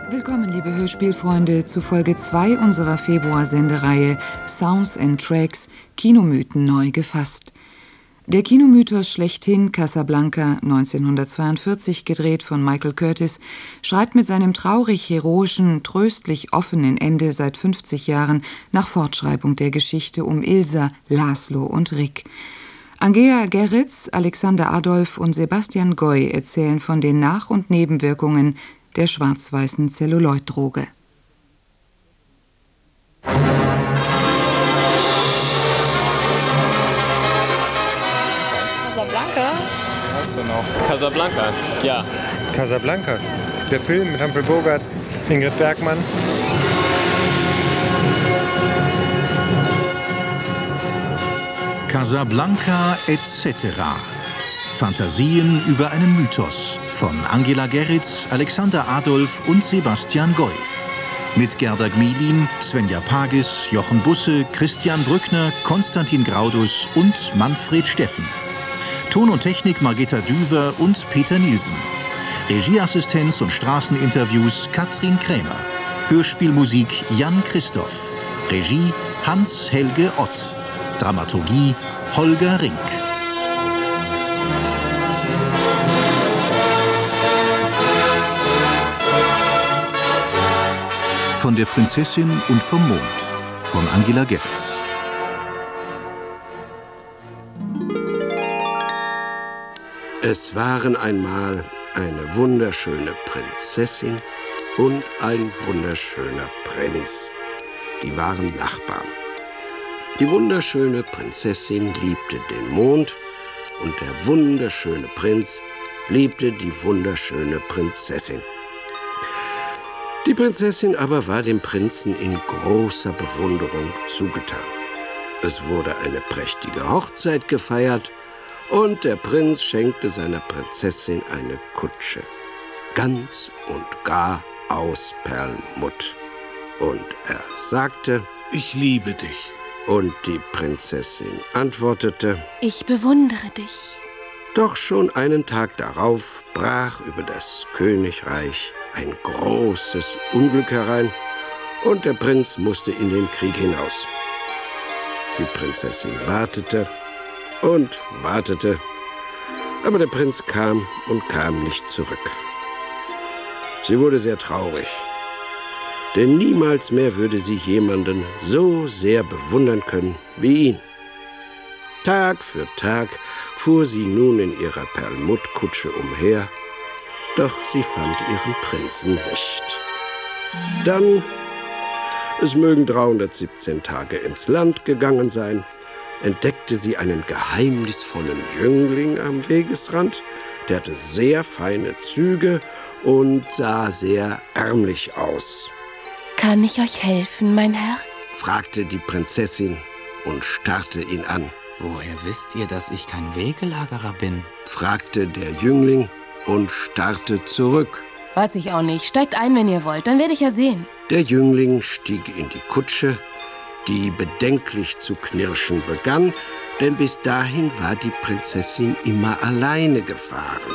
Willkommen, liebe Hörspielfreunde, zu Folge 2 unserer Februar-Sendereihe Sounds and Tracks – Kinomythen neu gefasst. Der Kinomythos schlechthin, Casablanca, 1942, gedreht von Michael Curtiz, schreibt mit seinem traurig-heroischen, tröstlich offenen Ende seit 50 Jahren nach Fortschreibung der Geschichte um Ilsa, Laszlo und Rick. Angela Gerritz, Alexander Adolph und Sebastian Goy erzählen von den Nach- und Nebenwirkungen der schwarz-weißen Zelluloid-Droge. Casablanca? Wie heißt der noch? Casablanca, ja. Casablanca, der Film mit Humphrey Bogart, Ingrid Bergman. Casablanca etc. Fantasien über einen Mythos von Angela Gerritz, Alexander Adolph und Sebastian Goy. Mit Gerda Gmelin, Svenja Pagis, Jochen Busse, Christian Brückner, Konstantin Graudus und Manfred Steffen. Ton und Technik Margitta Düver und Peter Nielsen. Regieassistenz und Straßeninterviews Katrin Krämer. Hörspielmusik Jan Christoph. Regie Hans-Helge Ott. Dramaturgie Holger Rink. Von der Prinzessin und vom Mond von Angela Gerritz. Es waren einmal eine wunderschöne Prinzessin und ein wunderschöner Prinz. Die waren Nachbarn. Die wunderschöne Prinzessin liebte den Mond und der wunderschöne Prinz liebte die wunderschöne Prinzessin. Die Prinzessin aber war dem Prinzen in großer Bewunderung zugetan. Es wurde eine prächtige Hochzeit gefeiert und der Prinz schenkte seiner Prinzessin eine Kutsche, ganz und gar aus Perlmutt. Und er sagte: Ich liebe dich. Und die Prinzessin antwortete: Ich bewundere dich. Doch schon einen Tag darauf brach über das Königreich ein großes Unglück herein und der Prinz musste in den Krieg hinaus. Die Prinzessin wartete und wartete, aber der Prinz kam und kam nicht zurück. Sie wurde sehr traurig, denn niemals mehr würde sie jemanden so sehr bewundern können wie ihn. Tag für Tag fuhr sie nun in ihrer Perlmuttkutsche umher, doch sie fand ihren Prinzen nicht. Dann, es mögen 317 Tage ins Land gegangen sein, entdeckte sie einen geheimnisvollen Jüngling am Wegesrand. Der hatte sehr feine Züge und sah sehr ärmlich aus. Kann ich euch helfen, mein Herr? Fragte die Prinzessin und starrte ihn an. Woher wisst ihr, dass ich kein Wegelagerer bin? Fragte der Jüngling und starrte zurück. Weiß ich auch nicht. Steigt ein, wenn ihr wollt. Dann werde ich ja sehen. Der Jüngling stieg in die Kutsche, die bedenklich zu knirschen begann, denn bis dahin war die Prinzessin immer alleine gefahren.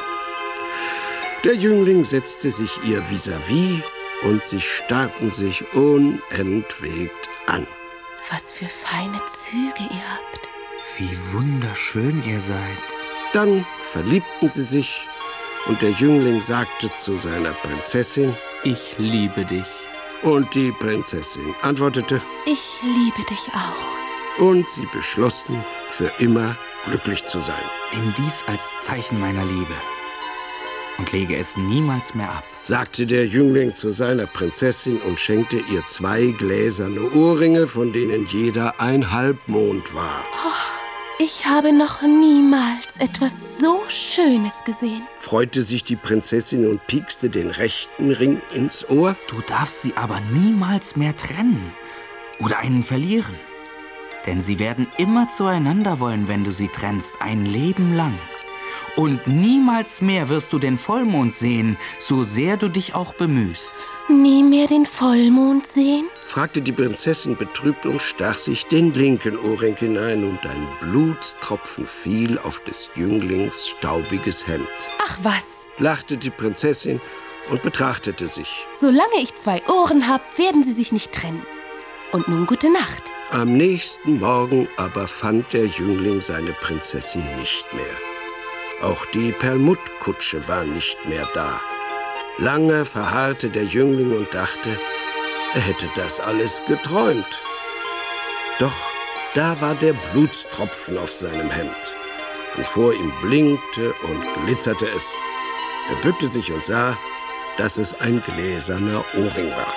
Der Jüngling setzte sich ihr vis-à-vis und sie starrten sich unentwegt an. Was für feine Züge ihr habt. Wie wunderschön ihr seid. Dann verliebten sie sich und der Jüngling sagte zu seiner Prinzessin: Ich liebe dich. Und die Prinzessin antwortete: Ich liebe dich auch. Und sie beschlossen, für immer glücklich zu sein. Nimm dies als Zeichen meiner Liebe und lege es niemals mehr ab, sagte der Jüngling zu seiner Prinzessin und schenkte ihr 2 gläserne Ohrringe, von denen jeder ein Halbmond war. Oh, ich habe noch niemals etwas so Schönes gesehen. Freute sich die Prinzessin und piekste den rechten Ring ins Ohr. Du darfst sie aber niemals mehr trennen oder einen verlieren. Denn sie werden immer zueinander wollen, wenn du sie trennst, ein Leben lang. Und niemals mehr wirst du den Vollmond sehen, so sehr du dich auch bemühst. Nie mehr den Vollmond sehen? Fragte die Prinzessin betrübt und stach sich den linken Ohrring hinein und ein Blutstropfen fiel auf des Jünglings staubiges Hemd. Ach was, lachte die Prinzessin und betrachtete sich. Solange ich 2 Ohren habe, werden sie sich nicht trennen. Und nun gute Nacht. Am nächsten Morgen aber fand der Jüngling seine Prinzessin nicht mehr. Auch die Perlmuttkutsche war nicht mehr da. Lange verharrte der Jüngling und dachte, er hätte das alles geträumt. Doch da war der Blutstropfen auf seinem Hemd. Und vor ihm blinkte und glitzerte es. Er bückte sich und sah, dass es ein gläserner Ohrring war.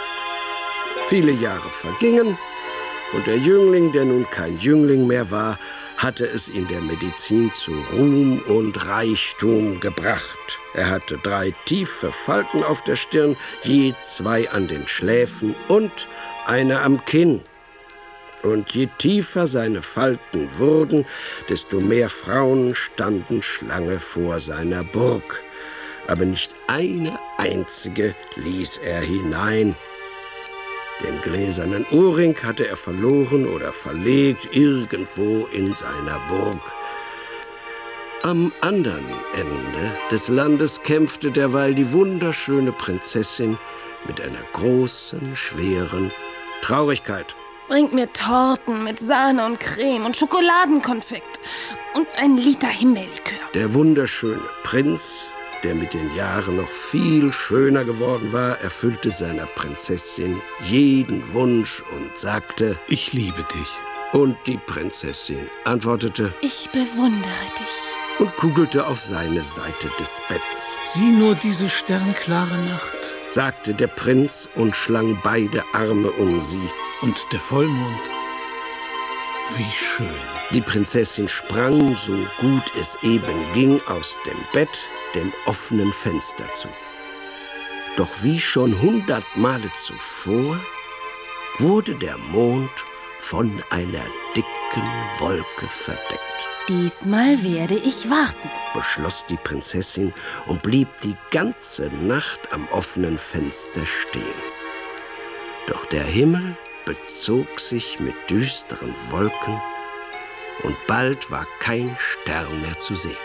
Viele Jahre vergingen und der Jüngling, der nun kein Jüngling mehr war, hatte es in der Medizin zu Ruhm und Reichtum gebracht. Er hatte 3 tiefe Falten auf der Stirn, je 2 an den Schläfen und eine am Kinn. Und je tiefer seine Falten wurden, desto mehr Frauen standen Schlange vor seiner Burg. Aber nicht eine einzige ließ er hinein. Den gläsernen Ohrring hatte er verloren oder verlegt irgendwo in seiner Burg. Am anderen Ende des Landes kämpfte derweil die wunderschöne Prinzessin mit einer großen, schweren Traurigkeit. Bringt mir Torten mit Sahne und Creme und Schokoladenkonfekt und 1 Liter Himbeerlikör. Der wunderschöne Prinz, der mit den Jahren noch viel schöner geworden war, erfüllte seiner Prinzessin jeden Wunsch und sagte, ich liebe dich. Und die Prinzessin antwortete, ich bewundere dich. Und kugelte auf seine Seite des Betts. Sieh nur diese sternklare Nacht, sagte der Prinz und schlang beide Arme um sie. Und der Vollmond, wie schön. Die Prinzessin sprang, so gut es eben ging, aus dem Bett, dem offenen Fenster zu. Doch wie schon 100 Male zuvor wurde der Mond von einer dicken Wolke verdeckt. Diesmal werde ich warten, beschloss die Prinzessin und blieb die ganze Nacht am offenen Fenster stehen. Doch der Himmel bezog sich mit düsteren Wolken und bald war kein Stern mehr zu sehen.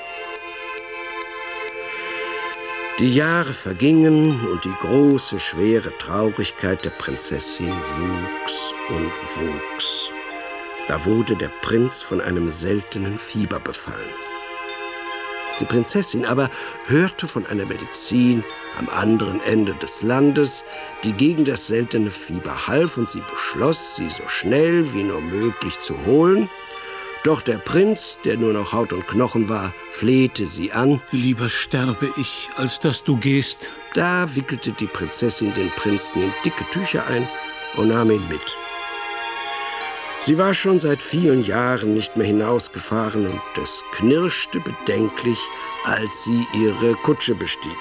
Die Jahre vergingen und die große, schwere Traurigkeit der Prinzessin wuchs und wuchs. Da wurde der Prinz von einem seltenen Fieber befallen. Die Prinzessin aber hörte von einer Medizin am anderen Ende des Landes, die gegen das seltene Fieber half, und sie beschloss, sie so schnell wie nur möglich zu holen. Doch der Prinz, der nur noch Haut und Knochen war, flehte sie an. Lieber sterbe ich, als dass du gehst. Da wickelte die Prinzessin den Prinzen in dicke Tücher ein und nahm ihn mit. Sie war schon seit vielen Jahren nicht mehr hinausgefahren und es knirschte bedenklich, als sie ihre Kutsche bestieg.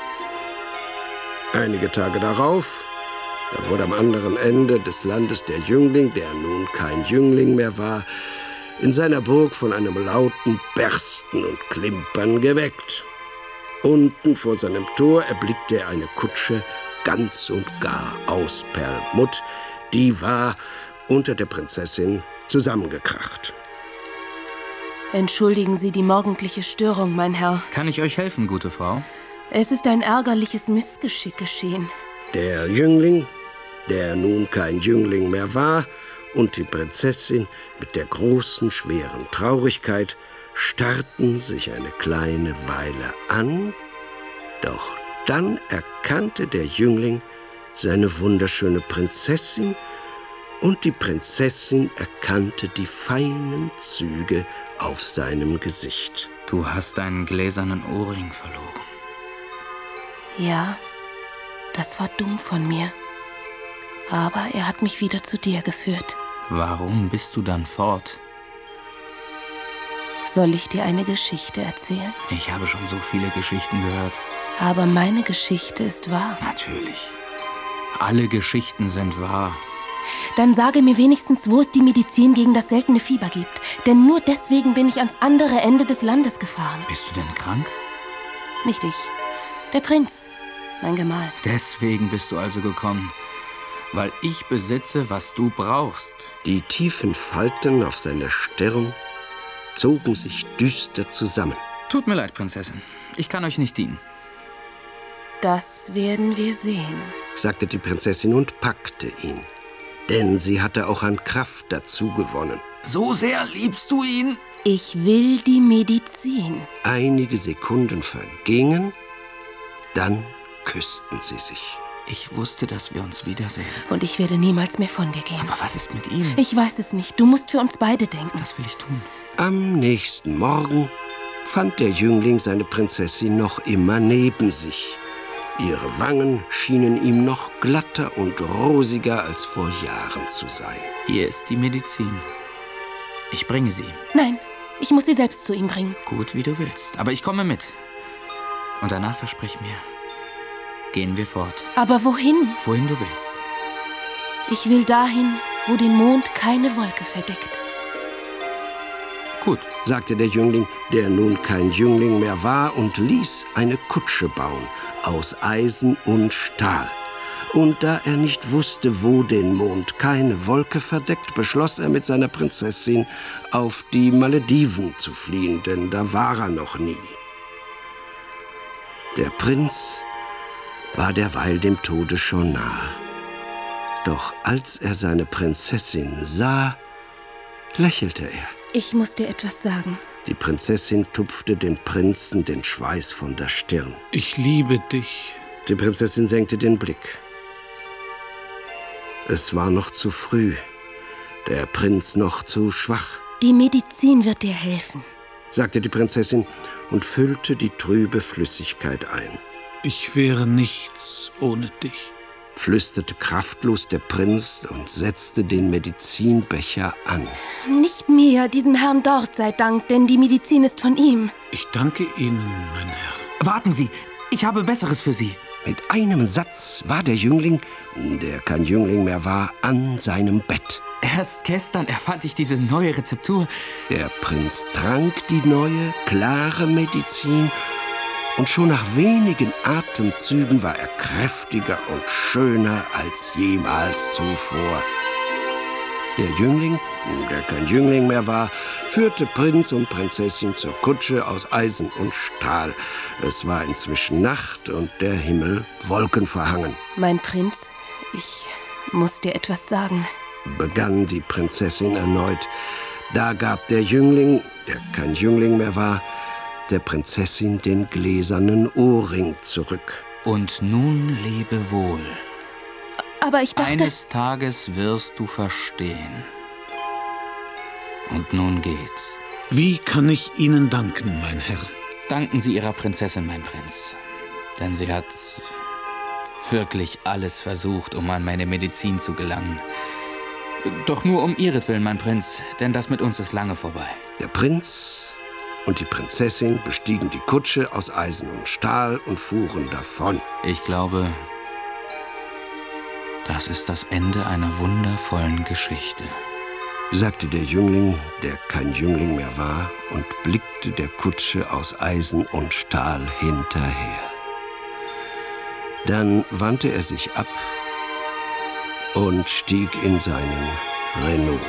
Einige Tage darauf, da wurde am anderen Ende des Landes der Jüngling, der nun kein Jüngling mehr war, in seiner Burg von einem lauten Bersten und Klimpern geweckt. Unten vor seinem Tor erblickte er eine Kutsche, ganz und gar aus Perlmutt, die war unter der Prinzessin zusammengekracht. Entschuldigen Sie die morgendliche Störung, mein Herr. Kann ich euch helfen, gute Frau? Es ist ein ärgerliches Missgeschick geschehen. Der Jüngling, der nun kein Jüngling mehr war, und die Prinzessin mit der großen, schweren Traurigkeit starrten sich eine kleine Weile an, doch dann erkannte der Jüngling seine wunderschöne Prinzessin, und die Prinzessin erkannte die feinen Züge auf seinem Gesicht. Du hast deinen gläsernen Ohrring verloren. Ja, das war dumm von mir. Aber er hat mich wieder zu dir geführt. Warum bist du dann fort? Soll ich dir eine Geschichte erzählen? Ich habe schon so viele Geschichten gehört. Aber meine Geschichte ist wahr. Natürlich. Alle Geschichten sind wahr. Dann sage mir wenigstens, wo es die Medizin gegen das seltene Fieber gibt. Denn nur deswegen bin ich ans andere Ende des Landes gefahren. Bist du denn krank? Nicht ich. Der Prinz, mein Gemahl. Deswegen bist du also gekommen. Weil ich besitze, was du brauchst. Die tiefen Falten auf seiner Stirn zogen sich düster zusammen. Tut mir leid, Prinzessin. Ich kann euch nicht dienen. Das werden wir sehen, sagte die Prinzessin und packte ihn. Denn sie hatte auch an Kraft dazu gewonnen. So sehr liebst du ihn? Ich will die Medizin. Einige Sekunden vergingen, dann küssten sie sich. Ich wusste, dass wir uns wiedersehen. Und ich werde niemals mehr von dir gehen. Aber was ist mit ihm? Ich weiß es nicht. Du musst für uns beide denken. Das will ich tun. Am nächsten Morgen fand der Jüngling seine Prinzessin noch immer neben sich. Ihre Wangen schienen ihm noch glatter und rosiger als vor Jahren zu sein. Hier ist die Medizin. Ich bringe sie ihm. Nein, ich muss sie selbst zu ihm bringen. Gut, wie du willst. Aber ich komme mit. Und danach versprich mir, gehen wir fort. Aber wohin? Wohin du willst. Ich will dahin, wo den Mond keine Wolke verdeckt. Gut, sagte der Jüngling, der nun kein Jüngling mehr war, und ließ eine Kutsche bauen aus Eisen und Stahl. Und da er nicht wusste, wo den Mond keine Wolke verdeckt, beschloss er mit seiner Prinzessin auf die Malediven zu fliehen, denn da war er noch nie. Der Prinz war derweil dem Tode schon nahe. Doch als er seine Prinzessin sah, lächelte er. Ich muss dir etwas sagen. Die Prinzessin tupfte dem Prinzen den Schweiß von der Stirn. Ich liebe dich. Die Prinzessin senkte den Blick. Es war noch zu früh, der Prinz noch zu schwach. Die Medizin wird dir helfen, sagte die Prinzessin und füllte die trübe Flüssigkeit ein. Ich wäre nichts ohne dich, flüsterte kraftlos der Prinz und setzte den Medizinbecher an. Nicht mir, diesem Herrn dort sei Dank, denn die Medizin ist von ihm. Ich danke Ihnen, mein Herr. Warten Sie, ich habe Besseres für Sie. Mit einem Satz war der Jüngling, der kein Jüngling mehr war, an seinem Bett. Erst gestern erfand ich diese neue Rezeptur. Der Prinz trank die neue, klare Medizin und schon nach wenigen Atemzügen war er kräftiger und schöner als jemals zuvor. Der Jüngling, der kein Jüngling mehr war, führte Prinz und Prinzessin zur Kutsche aus Eisen und Stahl. Es war inzwischen Nacht und der Himmel wolkenverhangen. Mein Prinz, ich muss dir etwas sagen, begann die Prinzessin erneut. Da gab der Jüngling, der kein Jüngling mehr war, der Prinzessin den gläsernen Ohrring zurück. Und nun lebe wohl. Aber ich dachte... Eines Tages wirst du verstehen. Und nun geht's. Wie kann ich Ihnen danken, mein Herr? Danken Sie Ihrer Prinzessin, mein Prinz. Denn sie hat wirklich alles versucht, um an meine Medizin zu gelangen. Doch nur um ihretwillen, mein Prinz, denn das mit uns ist lange vorbei. Der Prinz und die Prinzessin bestiegen die Kutsche aus Eisen und Stahl und fuhren davon. Ich glaube, das ist das Ende einer wundervollen Geschichte, sagte der Jüngling, der kein Jüngling mehr war, und blickte der Kutsche aus Eisen und Stahl hinterher. Dann wandte er sich ab und stieg in seinen Renault.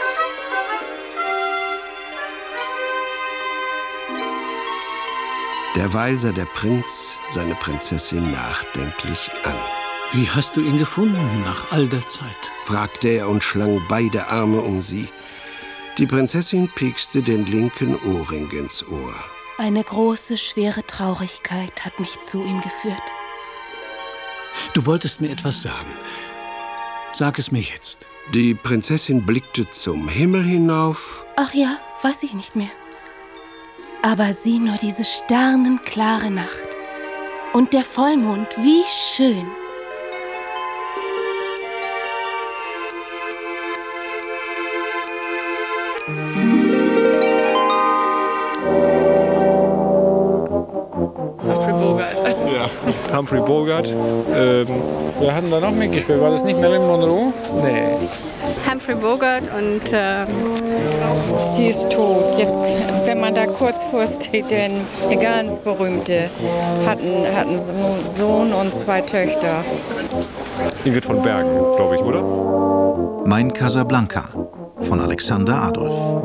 Derweil sah der Prinz seine Prinzessin nachdenklich an. Wie hast du ihn gefunden nach all der Zeit? Fragte er und schlang beide Arme um sie. Die Prinzessin piekste den linken Ohrring ins Ohr. Eine große, schwere Traurigkeit hat mich zu ihm geführt. Du wolltest mir etwas sagen. Sag es mir jetzt. Die Prinzessin blickte zum Himmel hinauf. Ach ja, weiß ich nicht mehr. Aber sieh nur diese sternenklare Nacht. Und der Vollmond, wie schön. Humphrey Bogart. Ja, Humphrey Bogart. Wir hatten da noch mitgespielt. War das nicht Marilyn Monroe? Nee. Humphrey Bogart und sie ist tot. Jetzt, wenn man da kurz vorsteht, denn eine ganz berühmte, hatten einen Sohn und 2 Töchter. Ingrid von Bergen, glaube ich, oder? Mein Casablanca von Alexander Adolf.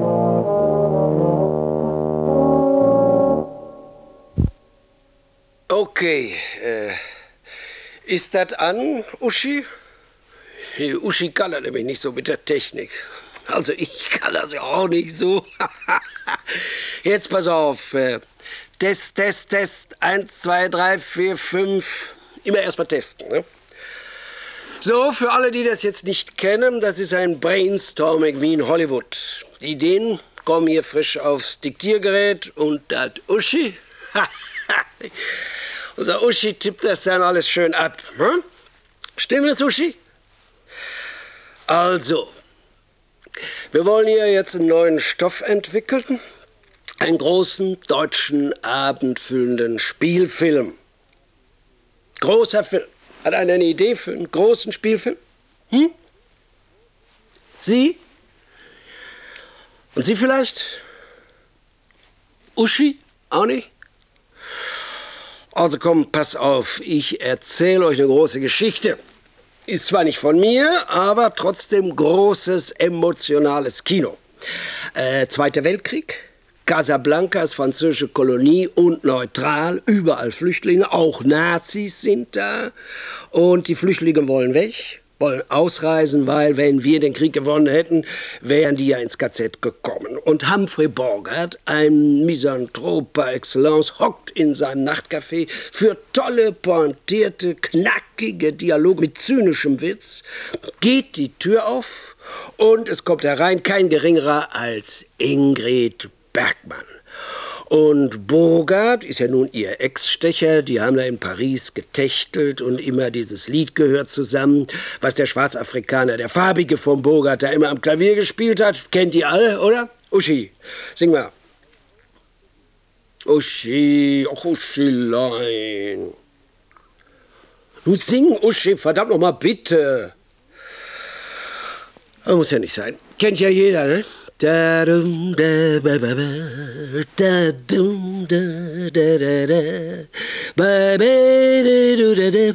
Okay, ist das an, Uschi? Uschi kann er nämlich nicht so mit der Technik. Also ich kann das ja auch nicht so. Jetzt pass auf. Test, Test, Test. 1, 2, 3, 4, 5. Immer erstmal testen, ne? So, für alle, die das jetzt nicht kennen, das ist ein Brainstorming wie in Hollywood. Die Ideen kommen hier frisch aufs Diktiergerät und das Uschi, unser Uschi tippt das dann alles schön ab. Hm? Stimmt das, Uschi? Also, wir wollen hier jetzt einen neuen Stoff entwickeln. Einen großen, deutschen, abendfüllenden Spielfilm. Großer Film. Hat einer eine Idee für einen großen Spielfilm? Hm? Sie? Und Sie vielleicht? Uschi? Auch nicht? Also komm, pass auf. Ich erzähle euch eine große Geschichte. Ist zwar nicht von mir, aber trotzdem großes, emotionales Kino. Zweiter Weltkrieg. Casablanca ist französische Kolonie und neutral, überall Flüchtlinge, auch Nazis sind da. Und die Flüchtlinge wollen weg, wollen ausreisen, weil wenn wir den Krieg gewonnen hätten, wären die ja ins KZ gekommen. Und Humphrey Bogart, ein Misanthrop par excellence, hockt in seinem Nachtcafé für tolle, pointierte, knackige Dialoge mit zynischem Witz, geht die Tür auf und es kommt herein kein geringerer als Ingrid Bergman. Und Bogart ist ja nun ihr Ex-Stecher, die haben da in Paris getächtelt und immer dieses Lied gehört zusammen, was der Schwarzafrikaner, der Farbige von Bogart, da immer am Klavier gespielt hat. Kennt ihr alle, oder? Uschi, sing mal. Uschi, ach Uschilein. Nun sing, Uschi, verdammt noch mal, bitte. Das muss ja nicht sein. Kennt ja jeder, ne? Da dum da ba ba ba da dum da da da da ba ba da da da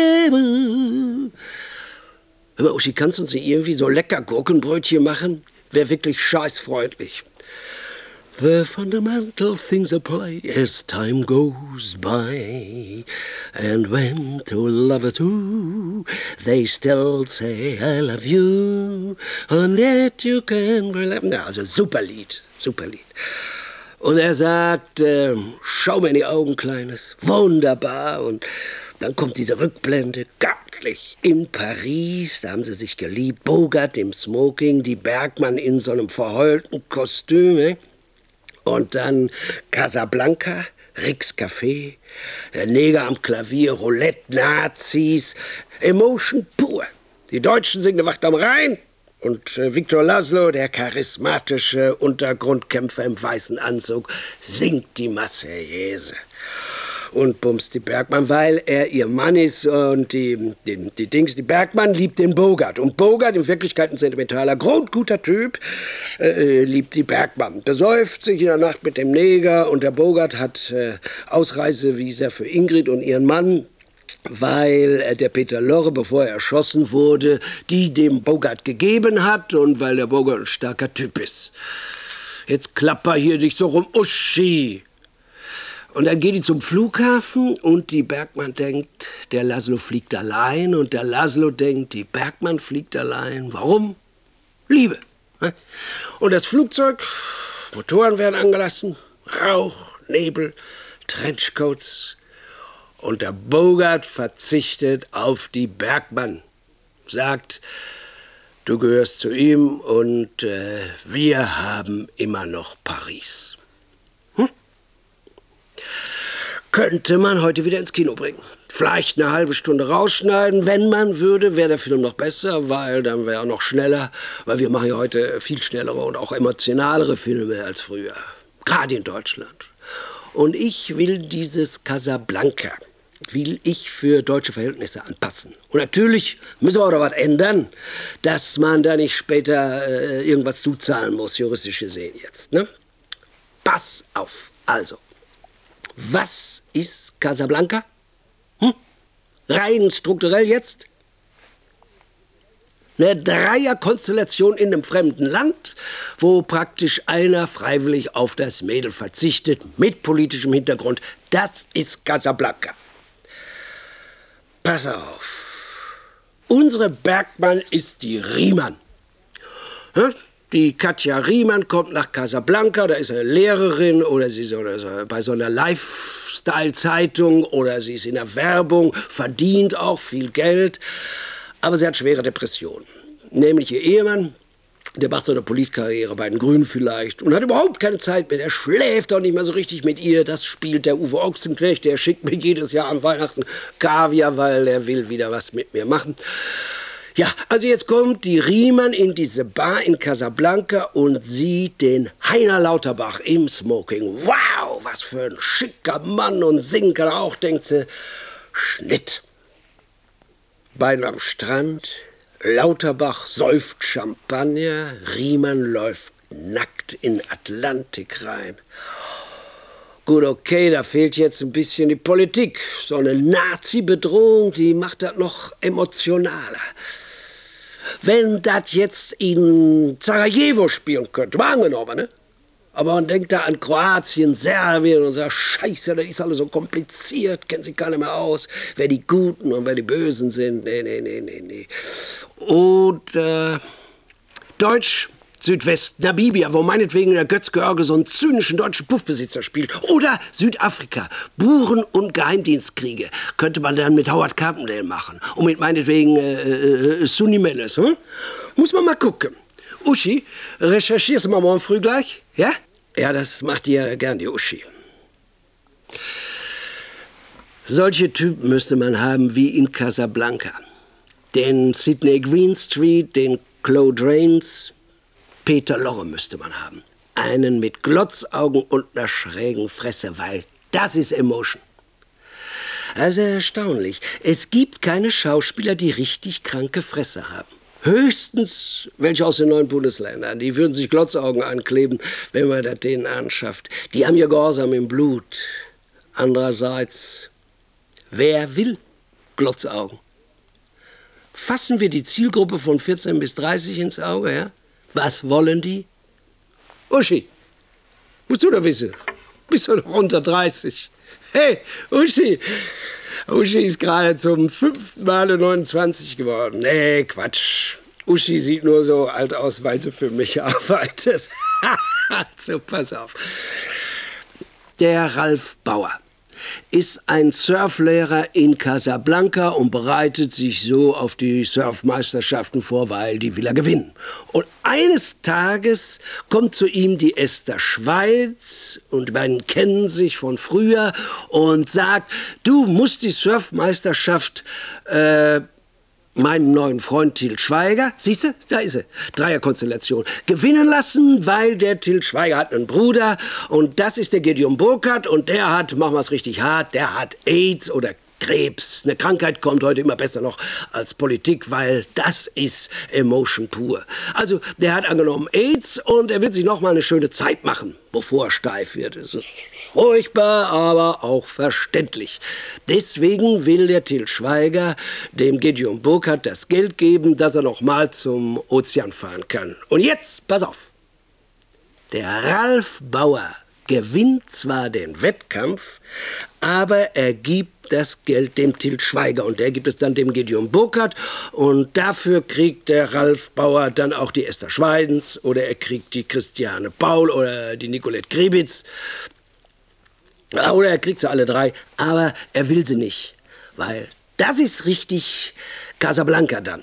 ba. Hör mal, Uschi, kannst du uns irgendwie so lecker Gurkenbrötchen machen? Wäre wirklich scheißfreundlich. The fundamental things at play as time goes by. And when two lovers do, they still say I love you. And that you can relax. Ja, also super Lied, super Lied. Und er sagt, schau mir in die Augen, Kleines. Wunderbar. Und dann kommt diese Rückblende, göttlich. In Paris, da haben sie sich geliebt. Bogart im Smoking, die Bergmann in so einem verheulten Kostüm. Und dann Casablanca, Ricks Café, der Neger am Klavier, Roulette, Nazis, Emotion pur. Die Deutschen singen Wacht am Rhein und Victor Laszlo, der charismatische Untergrundkämpfer im weißen Anzug, singt die Marseillaise. Und bumst die Bergmann, weil er ihr Mann ist und die Bergmann liebt den Bogart. Und Bogart, in Wirklichkeit ein sentimentaler, grundguter Typ, liebt die Bergmann. Besäuft sich in der Nacht mit dem Neger und der Bogart hat Ausreisevisa für Ingrid und ihren Mann, weil der Peter Lorre, bevor er erschossen wurde, die dem Bogart gegeben hat und weil der Bogart ein starker Typ ist. Jetzt klapper hier dich so rum, Uschi. Und dann geht die zum Flughafen und die Bergmann denkt, der Laszlo fliegt allein. Und der Laszlo denkt, die Bergmann fliegt allein. Warum? Liebe. Und das Flugzeug, Motoren werden angelassen, Rauch, Nebel, Trenchcoats. Und der Bogart verzichtet auf die Bergmann. Sagt, du gehörst zu ihm und wir haben immer noch Paris. Könnte man heute wieder ins Kino bringen. Vielleicht eine halbe Stunde rausschneiden, wenn man würde, wäre der Film noch besser, weil dann wäre er noch schneller, weil wir machen ja heute viel schnellere und auch emotionalere Filme als früher, gerade in Deutschland. Und ich will dieses Casablanca, will ich für deutsche Verhältnisse anpassen. Und natürlich müssen wir auch noch was ändern, dass man da nicht später irgendwas zuzahlen muss, juristisch gesehen jetzt. Ne? Pass auf, also. Was ist Casablanca? Rein strukturell jetzt? Eine Dreierkonstellation in einem fremden Land, wo praktisch einer freiwillig auf das Mädel verzichtet, mit politischem Hintergrund. Das ist Casablanca. Pass auf. Unsere Bergmann ist die Riemann. Die Katja Riemann kommt nach Casablanca, da ist eine Lehrerin oder sie ist bei so einer Lifestyle-Zeitung oder sie ist in der Werbung, verdient auch viel Geld. Aber sie hat schwere Depressionen. Nämlich ihr Ehemann, der macht so eine Politkarriere bei den Grünen vielleicht und hat überhaupt keine Zeit mehr. Der schläft auch nicht mehr so richtig mit ihr. Das spielt der Uwe Ochsenknecht. Der schickt mir jedes Jahr an Weihnachten Kaviar, weil er will wieder was mit mir machen. Ja, also jetzt kommt die Riemann in diese Bar in Casablanca und sieht den Heiner Lauterbach im Smoking. Wow, was für ein schicker Mann, und singen kann er auch, denkt sie. Schnitt. Beide am Strand, Lauterbach säuft Champagner, Riemann läuft nackt in Atlantik rein. Gut, okay, da fehlt jetzt ein bisschen die Politik. So eine Nazi-Bedrohung, die macht das noch emotionaler. Wenn das jetzt in Sarajevo spielen könnte, mal angenommen, ne? Aber man denkt da an Kroatien, Serbien und sagt, Scheiße, das ist alles so kompliziert, kennt sich keiner mehr aus, wer die Guten und wer die Bösen sind. Nee. Und Deutsch, Südwest, Namibia, wo meinetwegen der Götz-George so einen zynischen deutschen Puffbesitzer spielt. Oder Südafrika, Buren- und Geheimdienstkriege. Könnte man dann mit Howard Carpendale machen. Und mit meinetwegen Sunni Menes. Muss man mal gucken. Uschi, recherchierst du mal morgen früh gleich? Ja? Ja, das macht dir gern, die Uschi. Solche Typen müsste man haben wie in Casablanca. Den Sidney Greenstreet, den Claude Rains, Peter Lorre müsste man haben. Einen mit Glotzaugen und einer schrägen Fresse, weil das ist Emotion. Also erstaunlich. Es gibt keine Schauspieler, die richtig kranke Fresse haben. Höchstens welche aus den neuen Bundesländern. Die würden sich Glotzaugen ankleben, wenn man das denen anschafft. Die haben ja Gehorsam im Blut. Andererseits, wer will Glotzaugen? Fassen wir die Zielgruppe von 14 bis 30 ins Auge, ja? Was wollen die? Uschi, musst du doch wissen. Bist du noch unter 30? Hey, Uschi. Uschi ist gerade zum 5. Male 29 geworden. Nee, Quatsch. Uschi sieht nur so alt aus, weil sie für mich arbeitet. So, pass auf. Der Ralf Bauer ist ein Surflehrer in Casablanca und bereitet sich so auf die Surfmeisterschaften vor, weil die will er gewinnen. Und eines Tages kommt zu ihm die Esther Schweiz und die beiden kennen sich von früher und sagt, du musst die Surfmeisterschaft meinen neuen Freund Til Schweiger, siehst du, da ist er, Dreierkonstellation, gewinnen lassen, weil der Til Schweiger hat einen Bruder und das ist der Gideon Burkhardt und der hat, machen wir es richtig hart, der hat AIDS oder Krebs. Eine Krankheit kommt heute immer besser noch als Politik, weil das ist Emotion pur. Also, der hat angenommen AIDS und er will sich noch mal eine schöne Zeit machen, bevor er steif wird. Es ist furchtbar, aber auch verständlich. Deswegen will der Til Schweiger dem Gideon Burkhardt das Geld geben, dass er noch mal zum Ozean fahren kann. Und jetzt, pass auf, der Ralf Bauer gewinnt zwar den Wettkampf, aber er gibt das Geld dem Til Schweiger und der gibt es dann dem Gideon Burkhardt und dafür kriegt der Ralf Bauer dann auch die Esther Schweidens oder er kriegt die Christiane Paul oder die Nicolette Krebitz oder er kriegt sie alle drei, aber er will sie nicht, weil das ist richtig Casablanca dann.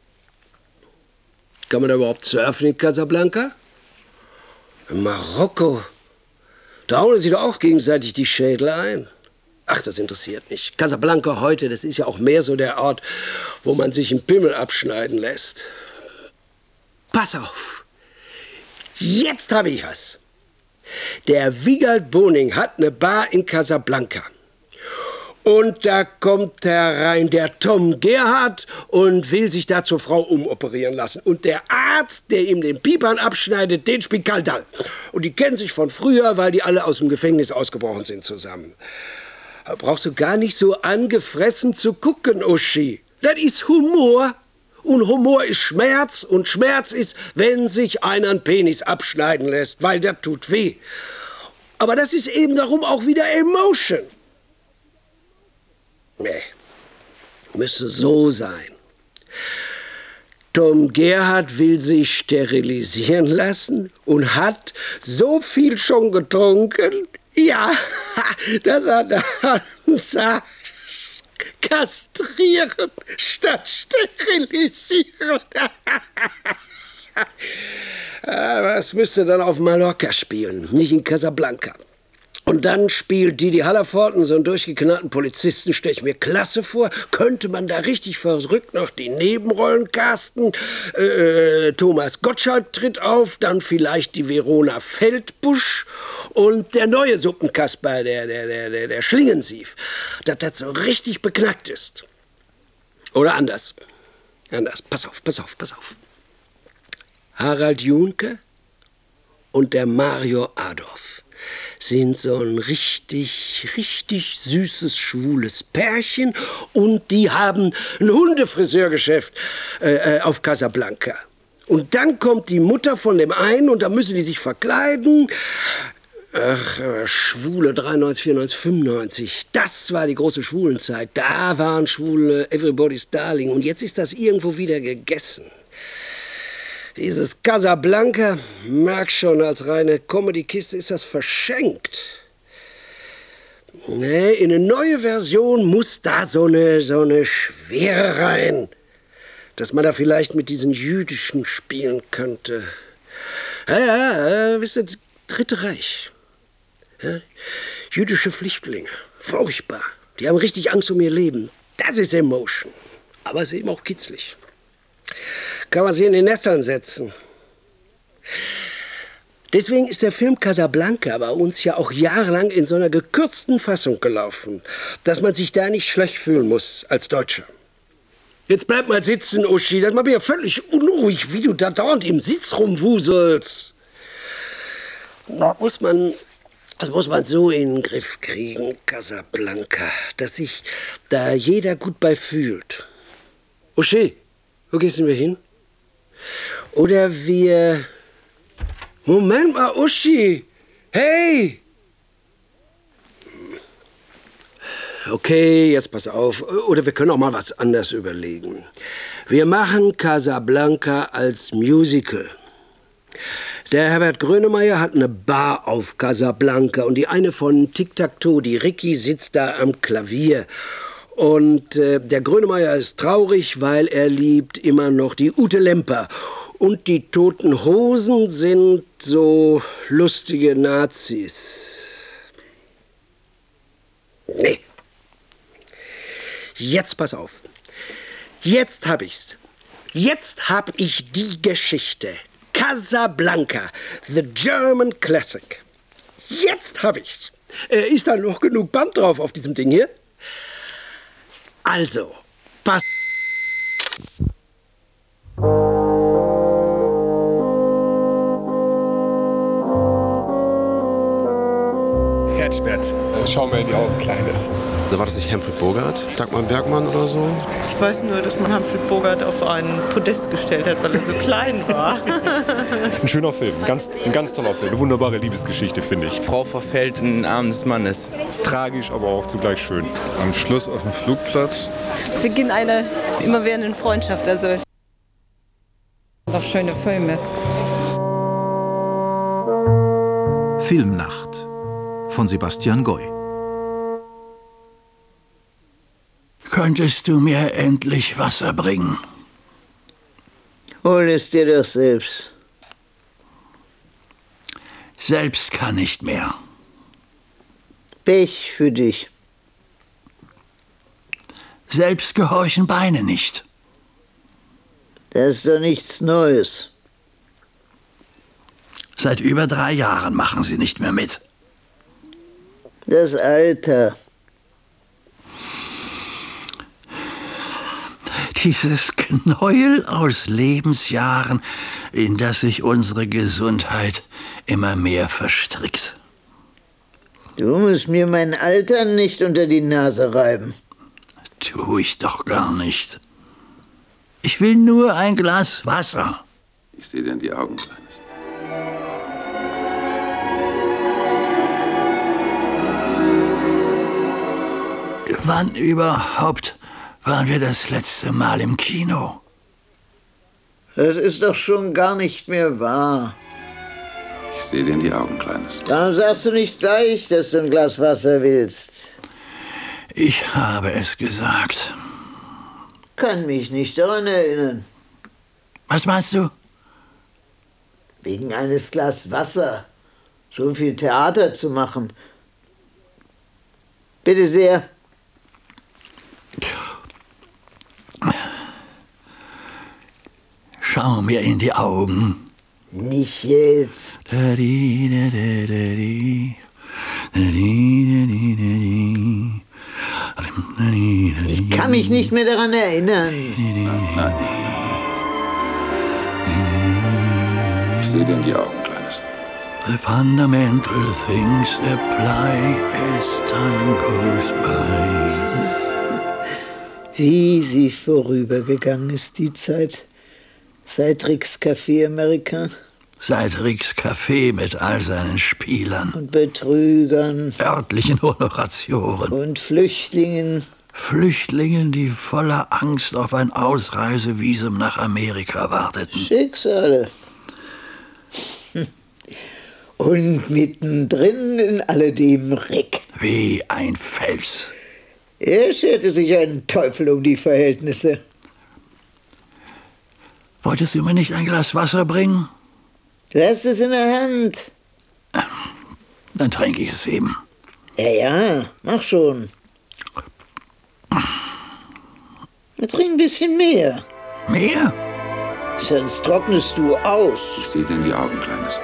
Kann man da überhaupt surfen in Casablanca? In Marokko, da hauen sie doch auch gegenseitig die Schädel ein. Ach, das interessiert nicht. Casablanca heute, das ist ja auch mehr so der Ort, wo man sich einen Pimmel abschneiden lässt. Pass auf, jetzt habe ich was. Der Wiegald Boning hat eine Bar in Casablanca. Und da kommt herein der Tom Gerhardt und will sich da zur Frau umoperieren lassen. Und der Arzt, der ihm den Piepern abschneidet, den spielt Kaldal. Und die kennen sich von früher, weil die alle aus dem Gefängnis ausgebrochen sind zusammen. Da brauchst du gar nicht so angefressen zu gucken, Uschi. Das ist Humor. Und Humor ist Schmerz und Schmerz ist, wenn sich einer einen Penis abschneiden lässt, weil der tut weh. Aber das ist eben darum auch wieder Emotion. Nee, müsste so sein. Tom Gerhardt will sich sterilisieren lassen und hat so viel schon getrunken, ja, dass er dann sagt, kastrieren statt sterilisieren. Aber es müsste dann auf Mallorca spielen, nicht in Casablanca. Und dann spielt Didi Hallervorden so einen durchgeknallten Polizisten, stelle ich mir klasse vor. Könnte man da richtig verrückt noch die Nebenrollen casten? Thomas Gottschalk tritt auf, dann vielleicht die Verona Feldbusch und der neue Suppenkasper, der Schlingensief. Dass das so richtig beknackt ist. Oder anders. Pass auf. Harald Junke und der Mario Adorf sind so ein richtig süßes, schwules Pärchen und die haben ein Hundefriseurgeschäft auf Casablanca. Und dann kommt die Mutter von dem einen und da müssen die sich verkleiden. Ach, Schwule 93, 94, 95, das war die große Schwulenzeit. Da waren Schwule Everybody's Darling und jetzt ist das irgendwo wieder gegessen. Dieses Casablanca, merk schon, als reine Comedy-Kiste ist das verschenkt. Nee, in eine neue Version muss da so eine Schwere rein. Dass man da vielleicht mit diesen Jüdischen spielen könnte. Ja, wisst ihr, Dritte Reich. Ja? Jüdische Flüchtlinge, furchtbar. Die haben richtig Angst um ihr Leben. Das ist Emotion. Aber es ist eben auch kitzlig. Kann man sie in den Nestern setzen. Deswegen ist der Film Casablanca bei uns ja auch jahrelang in so einer gekürzten Fassung gelaufen, dass man sich da nicht schlecht fühlen muss als Deutscher. Jetzt bleib mal sitzen, Uschi, das macht mich ja völlig unruhig, wie du da dauernd im Sitz rumwuselst. Das muss man so in den Griff kriegen, Casablanca, dass sich da jeder gut bei fühlt. Uschi, wo gehen wir hin? Oder wir... Moment mal, Uschi! Hey! Okay, jetzt pass auf. Oder wir können auch mal was anderes überlegen. Wir machen Casablanca als Musical. Der Herbert Grönemeyer hat eine Bar auf Casablanca und die eine von Tic-Tac-Toe, die Ricky, sitzt da am Klavier. Und der Grönemeyer ist traurig, weil er liebt immer noch die Ute Lemper. Und die Toten Hosen sind so lustige Nazis. Nee. Jetzt pass auf. Jetzt hab ich's. Jetzt hab ich die Geschichte. Casablanca, the German Classic. Jetzt hab ich's. Ist da noch genug Band drauf auf diesem Ding hier? Also, pass. Herzbert, schau mir in die Augen, Kleines. Da war das nicht Humphrey Bogart, Dagmar Bergmann oder so? Ich weiß nur, dass man Humphrey Bogart auf einen Podest gestellt hat, weil er so klein war. Ein schöner Film, ein ganz toller Film, eine wunderbare Liebesgeschichte, finde ich. Frau verfällt in den Arm des Mannes. Tragisch, aber auch zugleich schön. Am Schluss auf dem Flugplatz. Beginn einer immerwährenden Freundschaft, also. Doch schöne Filme. Filmnacht von Sebastian Goy. Könntest du mir endlich Wasser bringen? Hol es dir doch selbst. Selbst kann nicht mehr. Pech für dich. Selbst gehorchen Beine nicht. Das ist doch nichts Neues. Seit über 3 Jahren machen sie nicht mehr mit. Das Alter. Dieses Knäuel aus Lebensjahren, in das sich unsere Gesundheit immer mehr verstrickt. Du musst mir mein Alter nicht unter die Nase reiben. Tu ich doch gar nicht. ' Ich will nur ein Glas Wasser. Ich sehe dir in die Augen, Kleines. Wann überhaupt waren wir das letzte Mal im Kino? Das ist doch schon gar nicht mehr wahr. Ich sehe dir in die Augen, Kleines. Warum sagst du nicht gleich, dass du ein Glas Wasser willst? Ich habe es gesagt. Kann mich nicht daran erinnern. Was meinst du? Wegen eines Glas Wasser so viel Theater zu machen. Bitte sehr. Schau mir in die Augen. Nicht jetzt. Ich kann mich nicht mehr daran erinnern. Ich sehe dir in die Augen, Kleines. The fundamental things apply as time goes by. Wie sie vorübergegangen ist, die Zeit. Seit Ricks Café Americain. Seit Ricks Café mit all seinen Spielern. Und Betrügern. Örtlichen Honoratioren. Und Flüchtlingen. Flüchtlingen, die voller Angst auf ein Ausreisevisum nach Amerika warteten. Schicksale. Und mittendrin in alledem Rick. Wie ein Fels. Er scherte sich einen Teufel um die Verhältnisse. Wolltest du mir nicht ein Glas Wasser bringen? Du hast es in der Hand. Dann trinke ich es eben. Ja, mach schon. Trink ein bisschen mehr. Mehr? Sonst trocknest du aus. Ich sehe dir in die Augen, Kleines.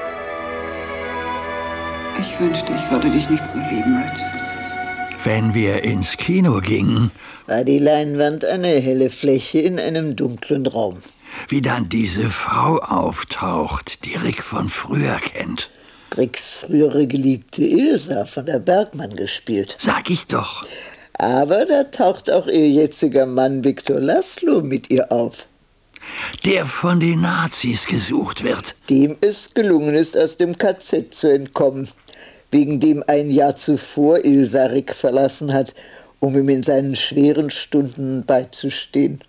Ich wünschte, ich würde dich nicht so lieben, Red. Wenn wir ins Kino gingen, war die Leinwand eine helle Fläche in einem dunklen Raum. Wie dann diese Frau auftaucht, die Rick von früher kennt. Ricks frühere Geliebte Ilsa von der Bergmann gespielt. Sag ich doch. Aber da taucht auch ihr jetziger Mann Viktor Laszlo mit ihr auf. Der von den Nazis gesucht wird. Dem es gelungen ist, aus dem KZ zu entkommen, wegen dem ein Jahr zuvor Ilsa Rick verlassen hat, um ihm in seinen schweren Stunden beizustehen.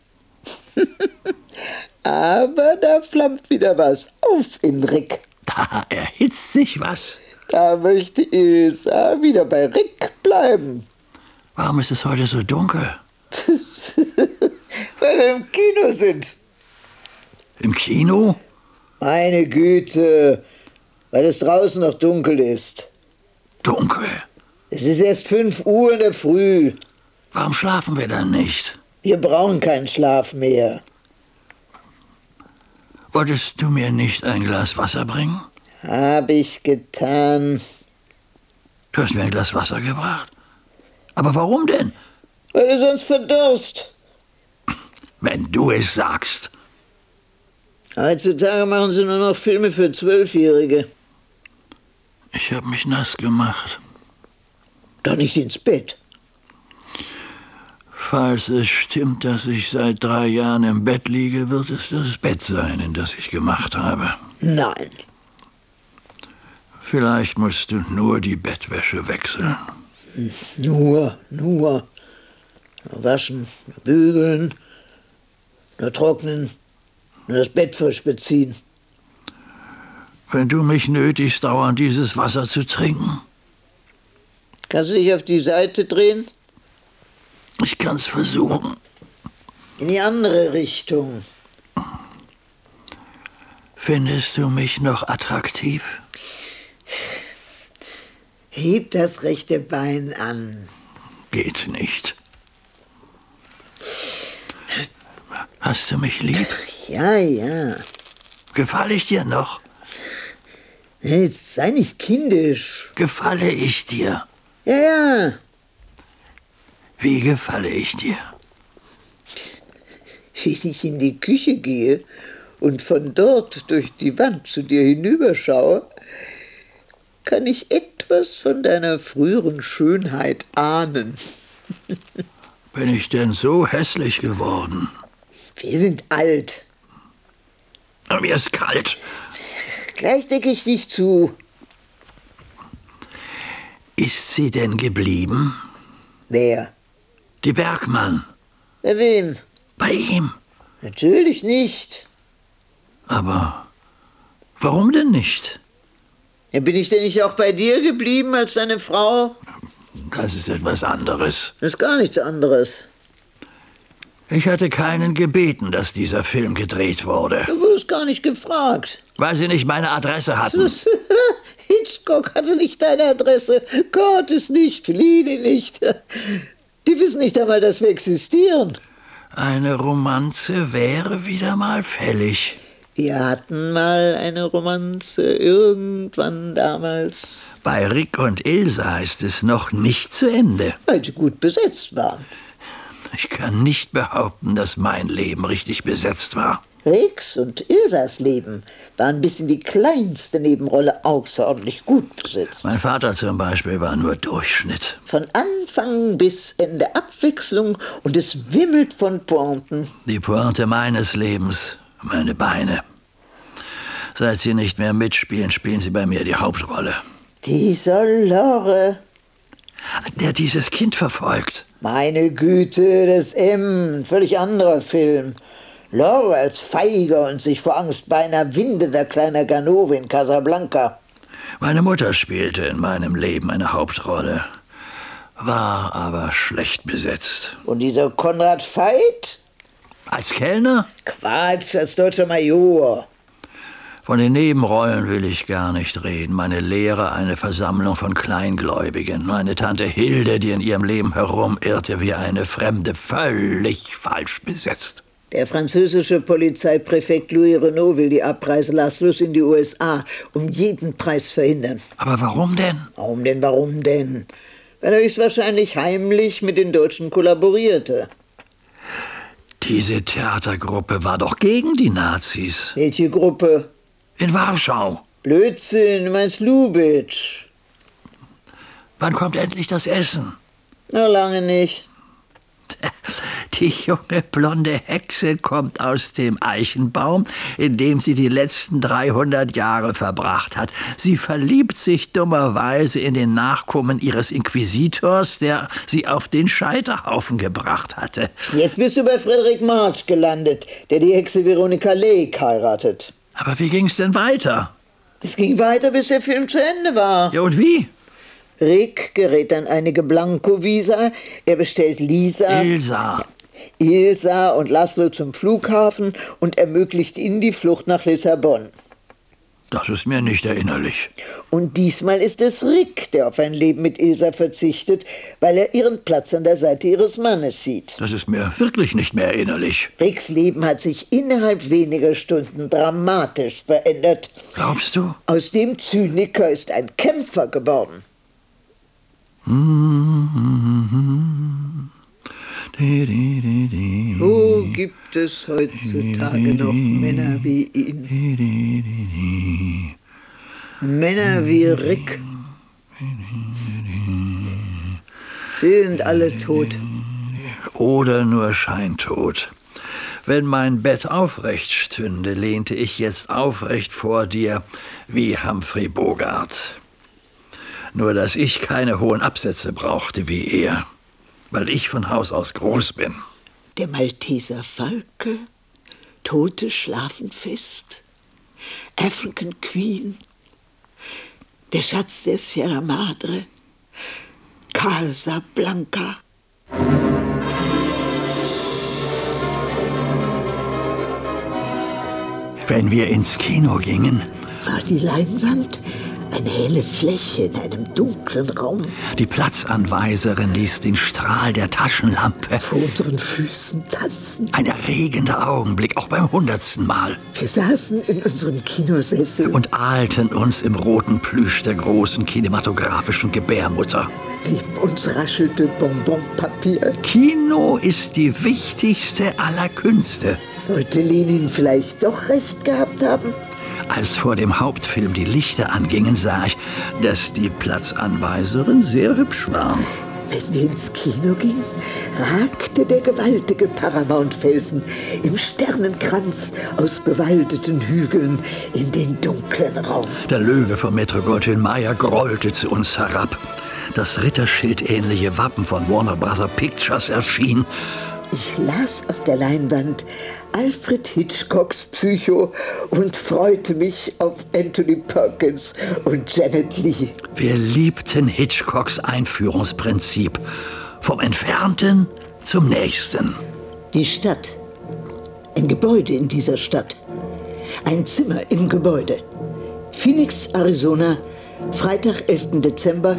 Aber da flammt wieder was auf in Rick. Da erhitzt sich was. Da möchte Ilsa wieder bei Rick bleiben. Warum ist es heute so dunkel? Weil wir im Kino sind. Im Kino? Meine Güte, weil es draußen noch dunkel ist. Dunkel? Es ist erst 5 Uhr in der Früh. Warum schlafen wir dann nicht? Wir brauchen keinen Schlaf mehr. Wolltest du mir nicht ein Glas Wasser bringen? Hab ich getan. Du hast mir ein Glas Wasser gebracht. Aber warum denn? Weil du sonst verdurst. Wenn du es sagst. Heutzutage machen sie nur noch Filme für 12-Jährige. Ich habe mich nass gemacht. Doch nicht ins Bett. Falls es stimmt, dass ich seit 3 Jahren im Bett liege, wird es das Bett sein, in das ich gemacht habe. Nein. Vielleicht musst du nur die Bettwäsche wechseln. Nur. Nur waschen, nur bügeln, nur trocknen, nur das Bett frisch beziehen. Wenn du mich nötigst, dauernd dieses Wasser zu trinken. Kannst du dich auf die Seite drehen? Ich kann's versuchen. In die andere Richtung. Findest du mich noch attraktiv? Heb das rechte Bein an. Geht nicht. Hast du mich lieb? Ja, ja. Gefalle ich dir noch? Jetzt sei nicht kindisch. Gefalle ich dir? Ja, ja. Wie gefalle ich dir? Wenn ich in die Küche gehe und von dort durch die Wand zu dir hinüberschaue, kann ich etwas von deiner früheren Schönheit ahnen. Bin ich denn so hässlich geworden? Wir sind alt. Mir ist kalt. Gleich decke ich dich zu. Ist sie denn geblieben? Wer? Die Bergmann. Bei wem? Bei ihm. Natürlich nicht. Aber warum denn nicht? Ja, bin ich denn nicht auch bei dir geblieben als deine Frau? Das ist etwas anderes. Das ist gar nichts anderes. Ich hatte keinen gebeten, dass dieser Film gedreht wurde. Du wurdest gar nicht gefragt. Weil sie nicht meine Adresse hatten. Hitchcock hatte nicht deine Adresse. Gottes nicht, Fellini nicht. Die wissen nicht einmal, dass wir existieren. Eine Romanze wäre wieder mal fällig. Wir hatten mal eine Romanze, irgendwann damals. Bei Rick und Ilsa ist es noch nicht zu Ende. Weil sie gut besetzt waren. Ich kann nicht behaupten, dass mein Leben richtig besetzt war. Ricks und Ilsas Leben waren bis in die kleinste Nebenrolle außerordentlich gut besetzt. Mein Vater zum Beispiel war nur Durchschnitt. Von Anfang bis Ende Abwechslung und es wimmelt von Pointen. Die Pointe meines Lebens, meine Beine. Seit sie nicht mehr mitspielen, spielen sie bei mir die Hauptrolle. Dieser Lore. Der dieses Kind verfolgt. Meine Güte, das M, völlig anderer Film. Lore als feiger und sich vor Angst beinahe windender kleiner Ganove in Casablanca. Meine Mutter spielte in meinem Leben eine Hauptrolle, war aber schlecht besetzt. Und dieser Konrad Veit? Als Kellner? Quatsch, als deutscher Major. Von den Nebenrollen will ich gar nicht reden. Meine Lehre, eine Versammlung von Kleingläubigen. Meine Tante Hilde, die in ihrem Leben herumirrte wie eine Fremde, völlig falsch besetzt. Der französische Polizeipräfekt Louis Renault will die Abreise Laszlos in die USA um jeden Preis verhindern. Aber warum denn? Warum denn? Weil er höchstwahrscheinlich heimlich mit den Deutschen kollaborierte. Diese Theatergruppe war doch gegen die Nazis. Welche Gruppe? In Warschau. Blödsinn, du meinst Lubitsch. Wann kommt endlich das Essen? Na, lange nicht. Die junge blonde Hexe kommt aus dem Eichenbaum, in dem sie die letzten 300 Jahre verbracht hat. Sie verliebt sich dummerweise in den Nachkommen ihres Inquisitors, der sie auf den Scheiterhaufen gebracht hatte. Jetzt bist du bei Frederick March gelandet, der die Hexe Veronica Lake heiratet. Aber wie ging's denn weiter? Es ging weiter, bis der Film zu Ende war. Ja, und wie? Rick gerät an einige Blanco-Visa, er bestellt Ilsa und Laszlo zum Flughafen und ermöglicht ihnen die Flucht nach Lissabon. Das ist mir nicht erinnerlich. Und diesmal ist es Rick, der auf ein Leben mit Ilsa verzichtet, weil er ihren Platz an der Seite ihres Mannes sieht. Das ist mir wirklich nicht mehr erinnerlich. Ricks Leben hat sich innerhalb weniger Stunden dramatisch verändert. Glaubst du? Aus dem Zyniker ist ein Kämpfer geworden. Wo gibt es heutzutage noch Männer wie ihn? Männer wie Rick. Sie sind alle tot. Oder nur scheintot. Wenn mein Bett aufrecht stünde, lehnte ich jetzt aufrecht vor dir wie Humphrey Bogart. Nur, dass ich keine hohen Absätze brauchte wie er, weil ich von Haus aus groß bin. Der Malteser Falke, Tote schlafen fest, African Queen, der Schatz der Sierra Madre, Casablanca. Wenn wir ins Kino gingen, war die Leinwand eine helle Fläche in einem dunklen Raum. Die Platzanweiserin ließ den Strahl der Taschenlampe vor unseren Füßen tanzen. Ein erregender Augenblick, auch beim 100. Mal. Wir saßen in unserem Kinosessel und ahlten uns im roten Plüsch der großen kinematografischen Gebärmutter. Neben uns raschelte Bonbonpapier. Kino ist die wichtigste aller Künste. Sollte Lenin vielleicht doch recht gehabt haben? Als vor dem Hauptfilm die Lichter angingen, sah ich, dass die Platzanweiserin sehr hübsch war. Wenn wir ins Kino gingen, ragte der gewaltige Paramount-Felsen im Sternenkranz aus bewaldeten Hügeln in den dunklen Raum. Der Löwe von Metro-Goldwyn-Mayer grollte zu uns herab. Das Ritterschildähnliche Wappen von Warner Brother Pictures erschien. Ich las auf der Leinwand Alfred Hitchcocks Psycho und freute mich auf Anthony Perkins und Janet Leigh. Wir liebten Hitchcocks Einführungsprinzip. Vom Entfernten zum Nächsten. Die Stadt. Ein Gebäude in dieser Stadt. Ein Zimmer im Gebäude. Phoenix, Arizona, Freitag, 11. Dezember,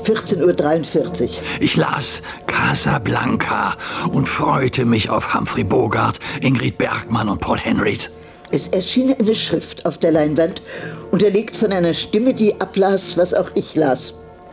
14:43 Uhr. Ich las Casablanca und freute mich auf Humphrey Bogart, Ingrid Bergman und Paul Henreid. Es erschien eine Schrift auf der Leinwand, unterlegt von einer Stimme, die ablas, was auch ich las.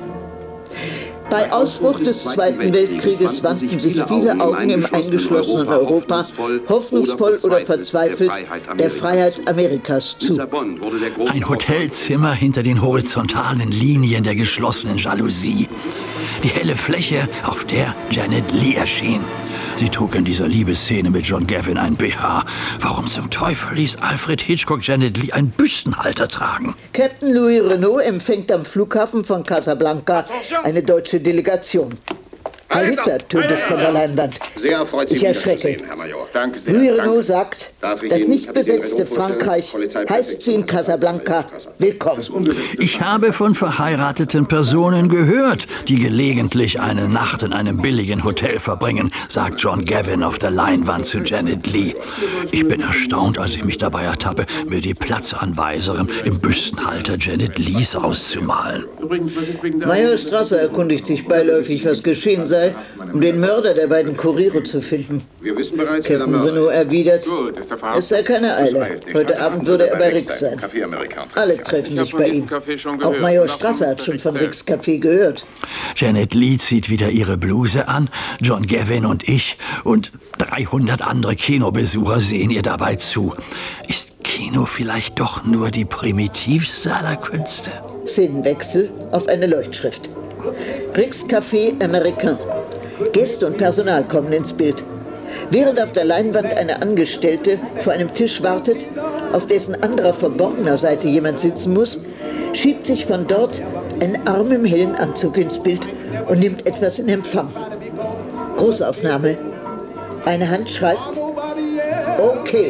Bei Ausbruch des Zweiten Weltkrieges wandten sich viele Augen im eingeschlossenen Europa hoffnungsvoll oder verzweifelt der Freiheit Amerikas zu. Ein Hotelzimmer hinter den horizontalen Linien der geschlossenen Jalousie. Die helle Fläche, auf der Janet Leigh erschien. Sie trug in dieser Liebesszene mit John Gavin ein BH. Warum zum Teufel ließ Alfred Hitchcock Janet Leigh einen Büstenhalter tragen? Captain Louis Renault empfängt am Flughafen von Casablanca eine deutsche Delegation. Herr Hitler tönt es von der Leinwand. Sehr erfreut, Sie ich erschrecke. wiederzusehen, Herr Major. Danke sehr. Louis Renault sagt, Darf ich das Ihnen nicht besetzte Kapitän Renault Frankreich vorstellen? heißt sie in Casablanca willkommen. Ich habe von verheirateten Personen gehört, die gelegentlich eine Nacht in einem billigen Hotel verbringen, sagt John Gavin auf der Leinwand zu Janet Leigh. Ich bin erstaunt, als ich mich dabei ertappe, mir die Platzanweiserin im Büstenhalter Janet Leighs auszumalen. Major Strasser erkundigt sich beiläufig, was geschehen sei, um den Mörder der beiden Kuriere zu finden. Wir wissen bereits, Captain Renault erwidert, es sei keine Eile. Heute Abend würde er bei Rick sein. Alle treffen sich bei ihm. Auch Major Strasser hat schon von Ricks Café gehört. Janet Leigh zieht wieder ihre Bluse an, John Gavin und ich und 300 andere Kinobesucher sehen ihr dabei zu. Ist Kino vielleicht doch nur die primitivste aller Künste? Szenenwechsel auf eine Leuchtschrift. Ricks Café Américain. Gäste und Personal kommen ins Bild. Während auf der Leinwand eine Angestellte vor einem Tisch wartet, auf dessen anderer verborgener Seite jemand sitzen muss, schiebt sich von dort ein Arm im hellen Anzug ins Bild und nimmt etwas in Empfang. Großaufnahme. Eine Hand schreibt, okay.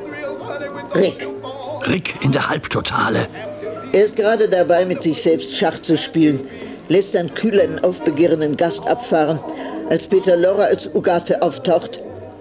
Rick. Rick in der Halbtotale. Er ist gerade dabei, mit sich selbst Schach zu spielen, lässt dann kühl einen aufbegehrenden Gast abfahren, als Peter Lorre als Ugarte auftaucht.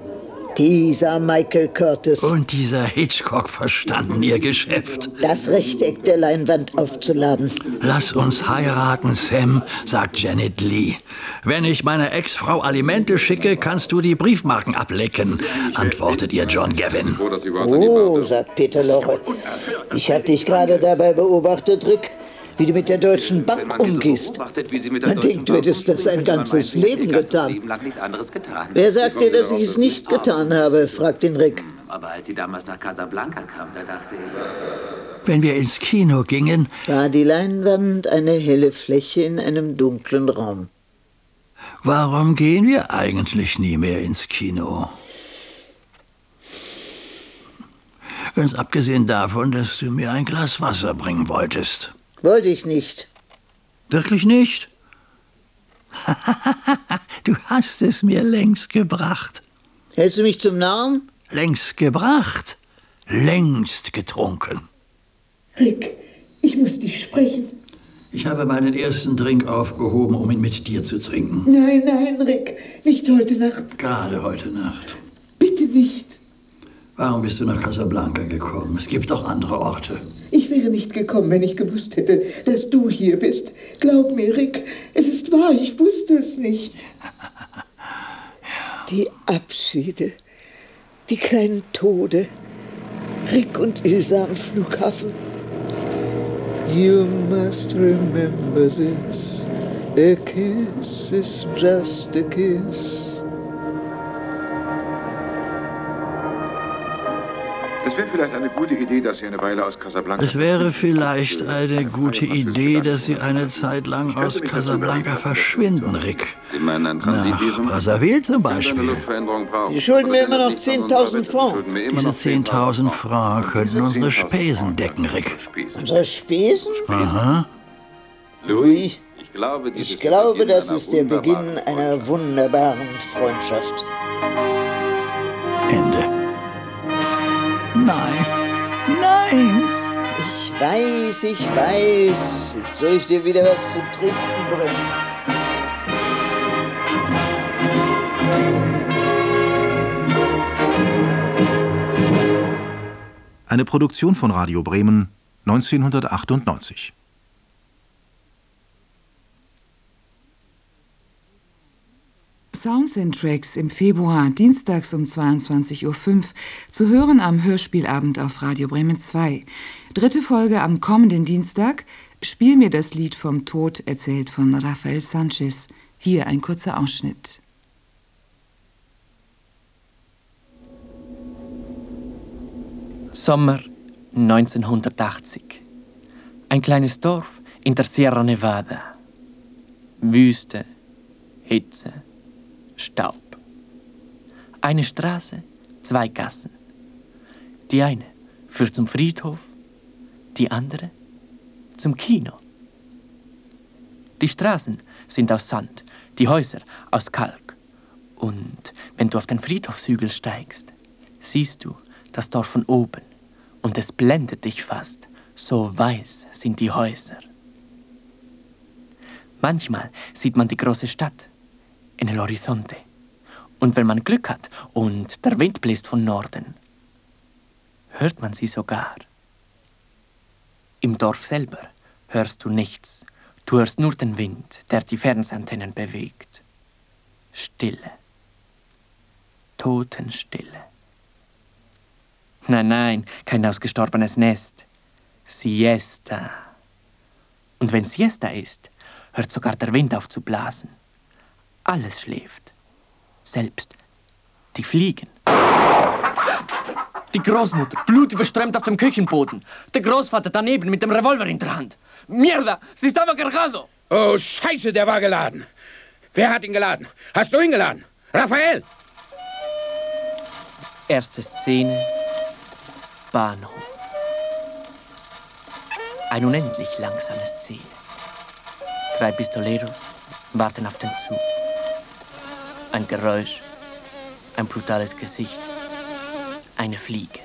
Dieser Michael Curtis. Und dieser Hitchcock verstanden ihr Geschäft. Das Rechteck der Leinwand aufzuladen. Lass uns heiraten, Sam, sagt Janet Leigh. Wenn ich meiner Ex-Frau Alimente schicke, kannst du die Briefmarken ablecken, antwortet ihr John Gavin. Oh, sagt Peter Lorre. Ich hatte dich gerade dabei beobachtet, Rick, wie du mit der Deutschen Bank umgehst. Man denkt, du hättest das ein ganzes Leben getan. Wer sagt dir, dass ich es nicht getan habe, fragt ihn Rick. Aber als sie damals nach Casablanca kam, da dachte ich... Wenn wir ins Kino gingen... War die Leinwand eine helle Fläche in einem dunklen Raum. Warum gehen wir eigentlich nie mehr ins Kino? Ganz abgesehen davon, dass du mir ein Glas Wasser bringen wolltest. Wollte ich nicht. Wirklich nicht? Du hast es mir längst gebracht. Hältst du mich zum Narren? Längst gebracht, längst getrunken. Rick, ich muss dich sprechen. Ich habe meinen ersten Drink aufgehoben, um ihn mit dir zu trinken. Nein, nein, Rick, nicht heute Nacht. Gerade heute Nacht. Bitte nicht. Warum bist du nach Casablanca gekommen? Es gibt auch andere Orte. Ich wäre nicht gekommen, wenn ich gewusst hätte, dass du hier bist. Glaub mir, Rick, es ist wahr, ich wusste es nicht. Die Abschiede, die kleinen Tode, Rick und Ilsa am Flughafen. You must remember this, a kiss is just a kiss. Es wäre vielleicht eine gute Idee, dass Sie eine Weile aus Casablanca... Es wäre vielleicht eine gute Idee, dass Sie eine Zeit lang aus Casablanca verschwinden, Rick. Nach Brazzaville zum Beispiel. Sie schulden mir immer noch 10.000 Francs. Diese 10.000 Francs könnten unsere Spesen decken, Rick. Unsere Spesen? Aha. Louis, ich glaube, das ist der Beginn einer wunderbaren Freundschaft. Ende. Nein. Nein. Ich weiß. Jetzt soll ich dir wieder was zu trinken bringen. Eine Produktion von Radio Bremen 1998. Sounds and Tracks im Februar, dienstags um 22:05 Uhr, zu hören am Hörspielabend auf Radio Bremen 2. 3. Folge am kommenden Dienstag, Spiel mir das Lied vom Tod, erzählt von Rafael Sanchez. Hier ein kurzer Ausschnitt. Sommer 1980. Ein kleines Dorf in der Sierra Nevada. Wüste, Hitze, Staub. Eine Straße, 2 Gassen. Die eine führt zum Friedhof, die andere zum Kino. Die Straßen sind aus Sand, die Häuser aus Kalk. Und wenn du auf den Friedhofshügel steigst, siehst du das Dorf von oben und es blendet dich fast, so weiß sind die Häuser. Manchmal sieht man die große Stadt, en el horizonte. Und wenn man Glück hat und der Wind bläst von Norden, hört man sie sogar. Im Dorf selber hörst du nichts, du hörst nur den Wind, der die Fernsehantennen bewegt. Stille. Totenstille. Nein, kein ausgestorbenes Nest. Siesta. Und wenn Siesta ist, hört sogar der Wind auf zu blasen. Alles schläft. Selbst die Fliegen. Die Großmutter, blutüberströmt auf dem Küchenboden. Der Großvater daneben mit dem Revolver in der Hand. Mierda, sie estaba cargado. Oh, Scheiße, der war geladen. Wer hat ihn geladen? Hast du ihn geladen? Raphael! Erste Szene, Bahnhof. Eine unendlich langsame Szene. 3 Pistoleros warten auf den Zug. Ein Geräusch, ein brutales Gesicht, eine Fliege.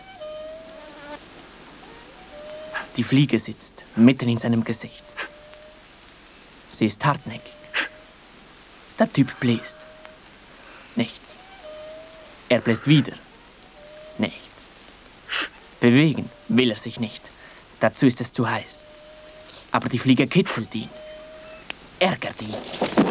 Die Fliege sitzt mitten in seinem Gesicht. Sie ist hartnäckig. Der Typ bläst. Nichts. Er bläst wieder. Nichts. Bewegen will er sich nicht. Dazu ist es zu heiß. Aber die Fliege kitzelt ihn. Ärgert ihn.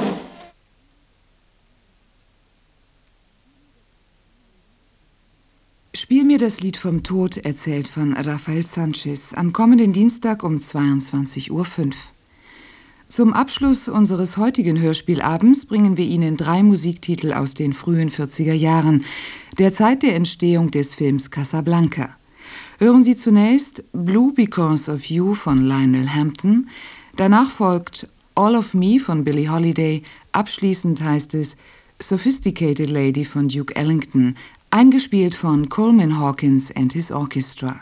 Spiel mir das Lied vom Tod, erzählt von Rafael Sanchez, am kommenden Dienstag um 22:05 Uhr. Zum Abschluss unseres heutigen Hörspielabends bringen wir Ihnen 3 Musiktitel aus den frühen 40er Jahren, der Zeit der Entstehung des Films Casablanca. Hören Sie zunächst Blue Because of You von Lionel Hampton, danach folgt All of Me von Billie Holiday, abschließend heißt es Sophisticated Lady von Duke Ellington, eingespielt von Coleman Hawkins and his Orchestra.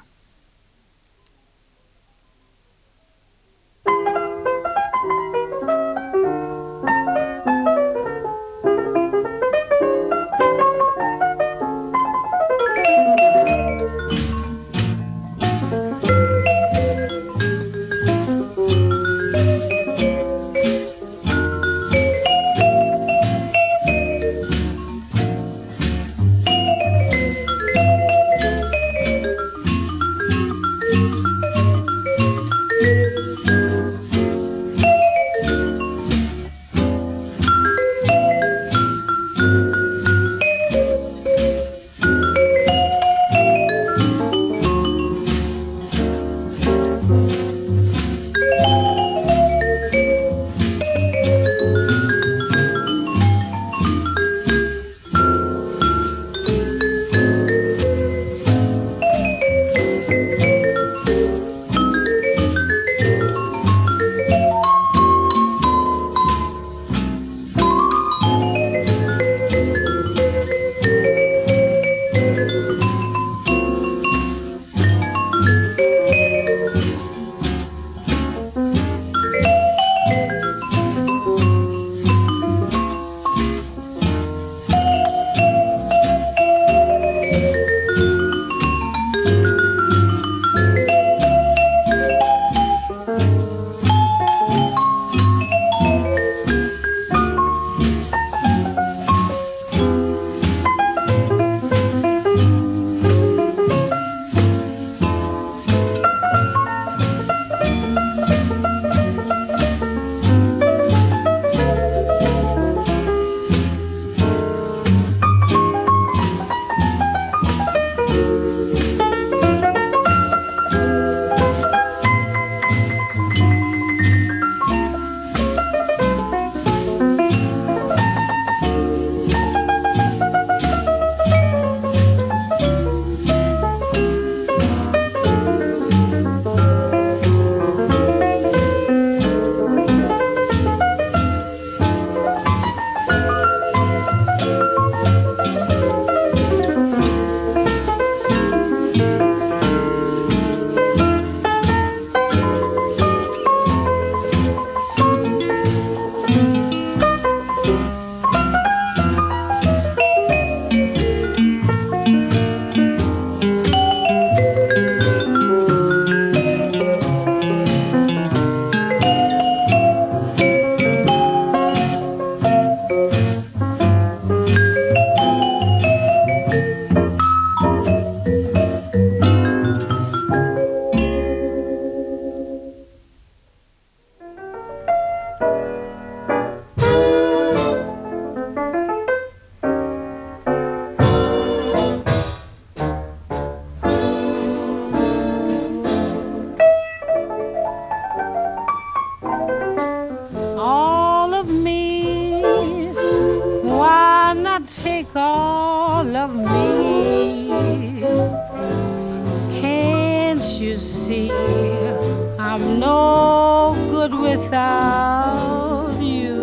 I'm no good without you.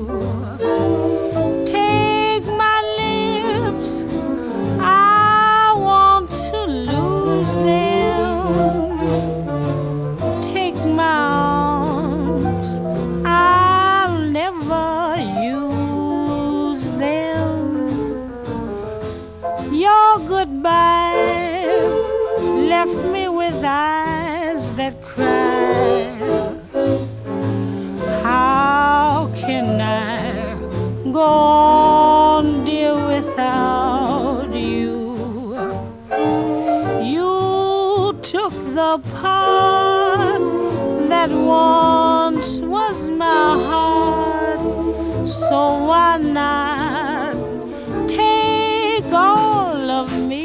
Take my lips, I want to lose them. Take my arms, I'll never use them. Your goodbye left me with eyes that cry. How can I go on, dear, without you? You took the part that once was my heart, so why not take all of me?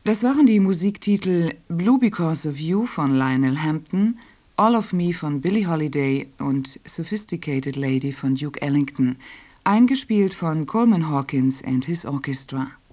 Das waren die Musiktitel Blue Because of You von Lionel Hampton, All of Me von Billie Holiday und Sophisticated Lady von Duke Ellington, eingespielt von Coleman Hawkins and his Orchestra.